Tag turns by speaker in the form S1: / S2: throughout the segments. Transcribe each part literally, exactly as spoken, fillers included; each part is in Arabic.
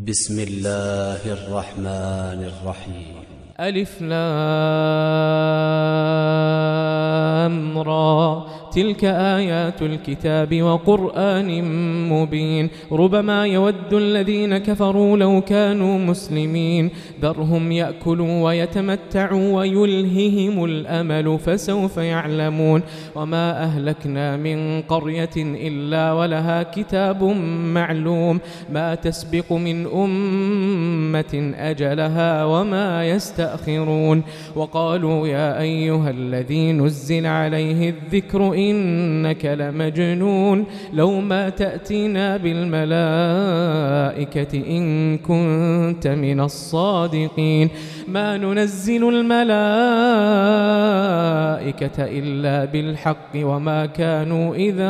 S1: بسم الله الرحمن الرحيم.
S2: ألف لام را تلك آيات الكتاب وقرآن مبين ربما يود الذين كفروا لو كانوا مسلمين ذرهم يأكلوا ويتمتعوا ويلههم الأمل فسوف يعلمون وما أهلكنا من قرية إلا ولها كتاب معلوم ما تسبق من أمة أجلها وما يستأخرون وقالوا يا أيها الذي نزل عليه الذكر إنك لمجنون لو ما تأتينا بالملائكة إن كنت من الصادقين ما ننزل الملائكة إلا بالحق وما كانوا إذا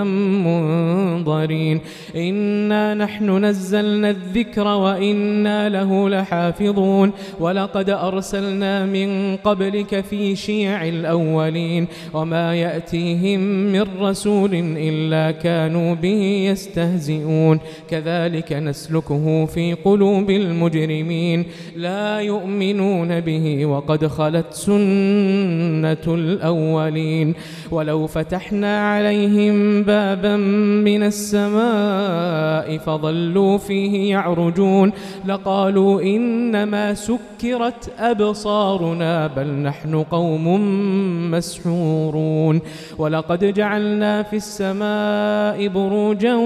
S2: منظرين إنا نحن نزلنا الذكر وإنا له لحافظون ولقد أرسلنا من قبلك في شيع الأولين وما يأتيهم من رسول إلا كانوا به يستهزئون كذلك نسلكه في قلوب المجرمين لا يؤمنون به وقد خلت سنة الأولين ولو فتحنا عليهم بابا من السماء فظلوا فيه يعرجون لقالوا إنما سكرت أبصارنا بل نحن قوم مسحورون ولقد جعلنا في السماء بروجا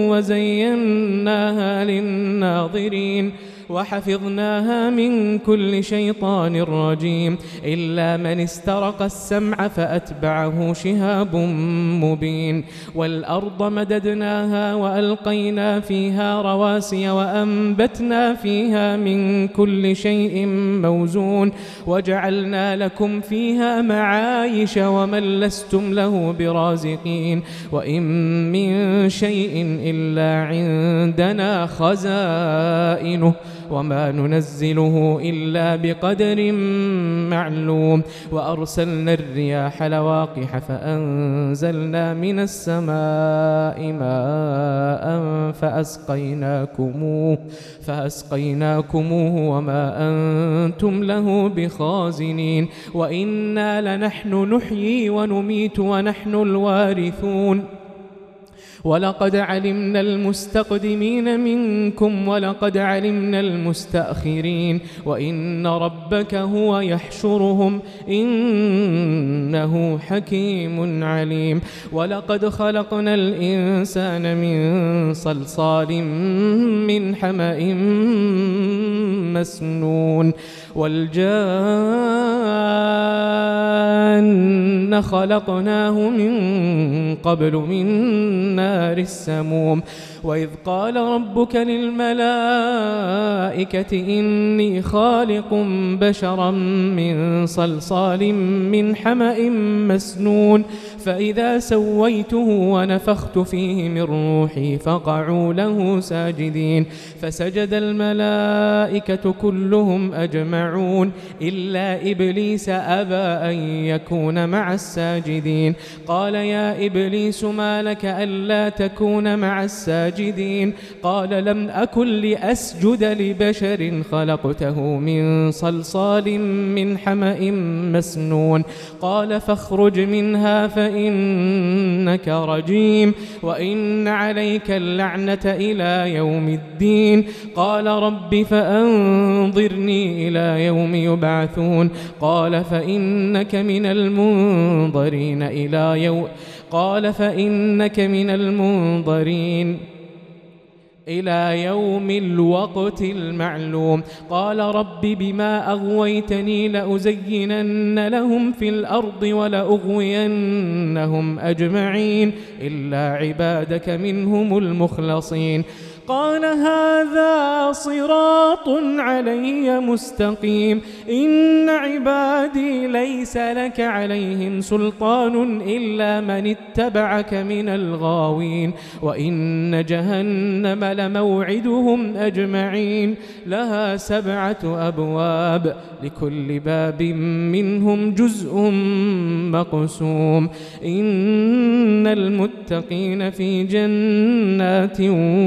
S2: وزيناها للناظرين وحفظناها من كل شيطان رجيم إلا من استرق السمع فأتبعه شهاب مبين والأرض مددناها وألقينا فيها رواسي وأنبتنا فيها من كل شيء موزون وجعلنا لكم فيها معايش ومن لستم له برازقين وإن من شيء إلا عندنا خزائنه وما ننزله إلا بقدر معلوم وأرسلنا الرياح لواقح فأنزلنا من السماء ماء فأسقيناكموه فأسقيناكموه وما أنتم له بخازنين وإنا لنحن نحيي ونميت ونحن الوارثون ولقد علمنا المستقدمين منكم ولقد علمنا المستأخرين وإن ربك هو يحشرهم إنه حكيم عليم ولقد خلقنا الإنسان من صلصال من حمأ مسنون والجان خلقناه من قبل من نار السموم وإذ قال ربك للملائكة إني خالق بشرا من صلصال من حمأ مسنون فإذا سويته ونفخت فيه من روحي فقعوا له ساجدين فسجد الملائكة كلهم أجمعون إلا إبليس أبى أن يكون مع الساجدين قال يا إبليس ما لك ألا تكون مع الساجدين قال لم أكن لأسجد لبشر خلقته من صلصال من حمأ مسنون قال فاخرج منها فإنك رجيم وإن عليك اللعنة إلى يوم الدين قال رب فأنظرني إلى يوم يبعثون قال فإنك من المنظرين إلى يوم قال فإنك من المنظرين إلى يوم الوقت المعلوم قال رب بما أغويتني لأزينن لهم في الأرض ولأغوينهم أجمعين إلا عبادك منهم المخلصين قال هذا صراط علي مستقيم إن عبادي ليس لك عليهم سلطان إلا من اتبعك من الغاوين وإن جهنم لموعدهم أجمعين لها سبعة أبواب لكل باب منهم جزء مقسوم إن المتقين في جنات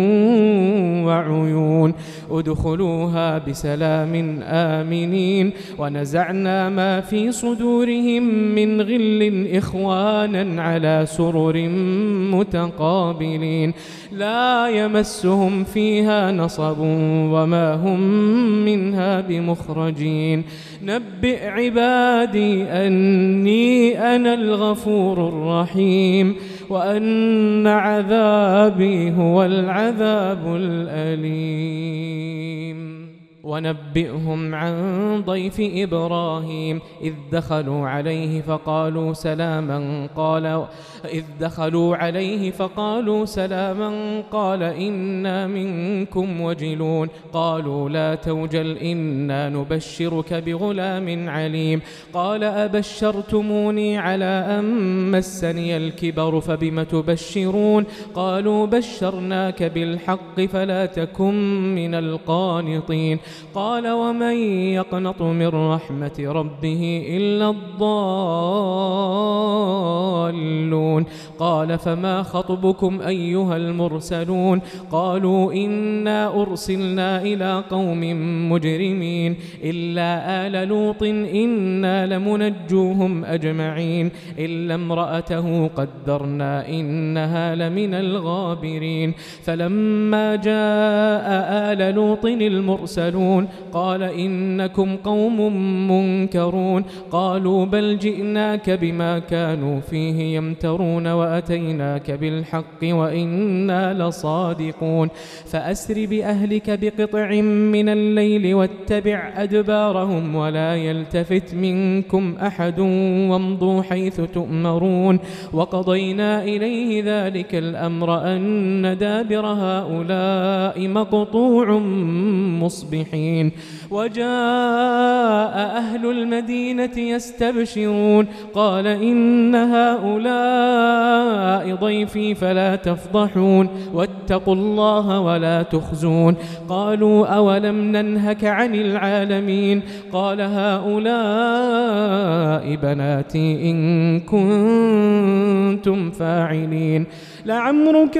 S2: وعيون ادخلوها بسلام آمنين ونزعنا ما في صدورهم من غل إخوانا على سرر متقابلين لا يمسهم فيها نصب وما هم منها بمخرجين نبئ عبادي أني أنا الغفور الرحيم وأن عذابي هو العذاب الأليم ونبئهم عن ضيف إبراهيم إذ دخلوا عليه فقالوا سلاما قال إذ دخلوا عليه فقالوا سلاما قال إنا منكم وجلون قالوا لا توجل إنا نبشرك بغلام عليم قال أبشرتموني على أن مسني الكبر فبم تبشرون قالوا بشرناك بالحق فلا تكن من القانطين قال ومن يقنط من رحمة ربه إلا الضالون قال فما خطبكم أيها المرسلون قالوا إنا أرسلنا إلى قوم مجرمين إلا آل لوط إنا لمنجوهم أجمعين إلا امرأته قدرنا إنها لمن الغابرين فلما جاء آل لوط المرسلون قال إنكم قوم منكرون قالوا بل جئناك بما كانوا فيه يمترون وأتيناك بالحق وإنا لصادقون فأسر بأهلك بقطع من الليل واتبع أدبارهم ولا يلتفت منكم أحد وامضوا حيث تؤمرون وقضينا إليه ذلك الأمر أن دابر هؤلاء مقطوع مصبحين وجاء أهل المدينة يستبشرون قال إن هؤلاء ضيفي فلا تفضحون واتقوا الله ولا تخزون قالوا أولم ننهك عن العالمين قال هؤلاء بناتي إن كنتم فاعلين لعمرك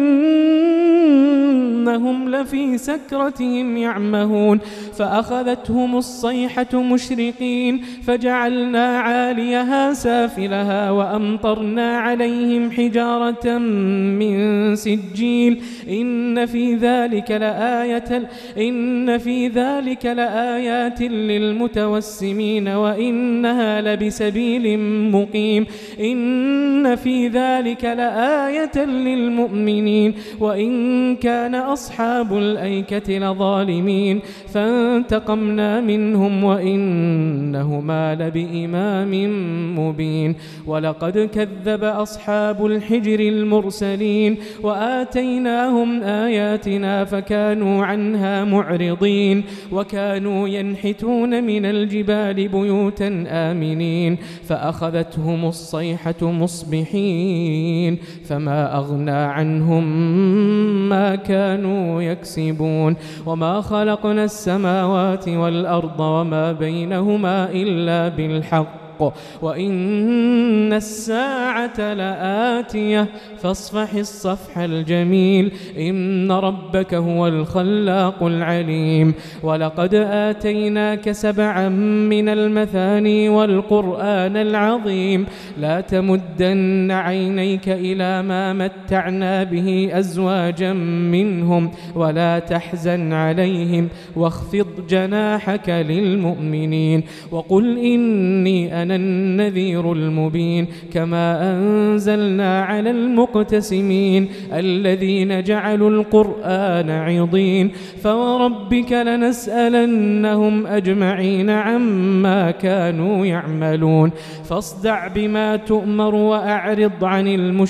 S2: إنهم لفي سكرتهم يعمهون فأخذتهم الصيحة مشرقين فجعلنا عاليها سافلها وأمطرنا عليهم حجارة من سجيل إن في ذلك لآية إن في ذلك لآيات للمتوسمين وإنها لبسبيل مقيم إن في ذلك لآية للمؤمنين وإن كان أصحاب الأيكة لظالمين فانتقمنا منهم وإنهما لبإمام مبين ولقد كذب أصحاب الحجر المرسلين وآتيناهم آياتنا فكانوا عنها معرضين وكانوا ينحتون من الجبال بيوتا آمنين فأخذتهم الصيحة مصبحين فما أغنى عنهم ما كانوا يكسبون وما خلقنا السماوات والأرض وما بينهما إلا بالحق وإن الساعة لآتية فاصفح الصفح الجميل إن ربك هو الخلاق العليم ولقد آتيناك سبعا من المثاني والقرآن العظيم لا تمدن عينيك إلى ما متعنا به أزواجا منهم ولا تحزن عليهم واخفض جناحك للمؤمنين وقل إني أنا النذير المبين كما أنزلنا على المقتسمين الذين جعلوا القرآن عضين فوربك لنسألنهم أجمعين عما كانوا يعملون فاصدع بما تؤمر وأعرض عن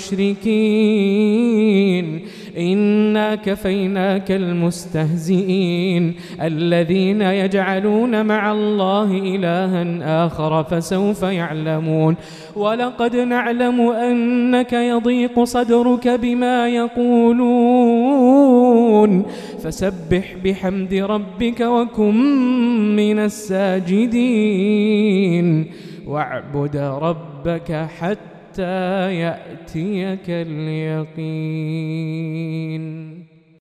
S2: المشركين إنا كفيناك المستهزئين الذين يجعلون مع الله إلها آخر فسوف يعلمون ولقد نعلم أنك يضيق صدرك بما يقولون فسبح بحمد ربك وكن من الساجدين واعبد ربك حتى يأتيك اليقين.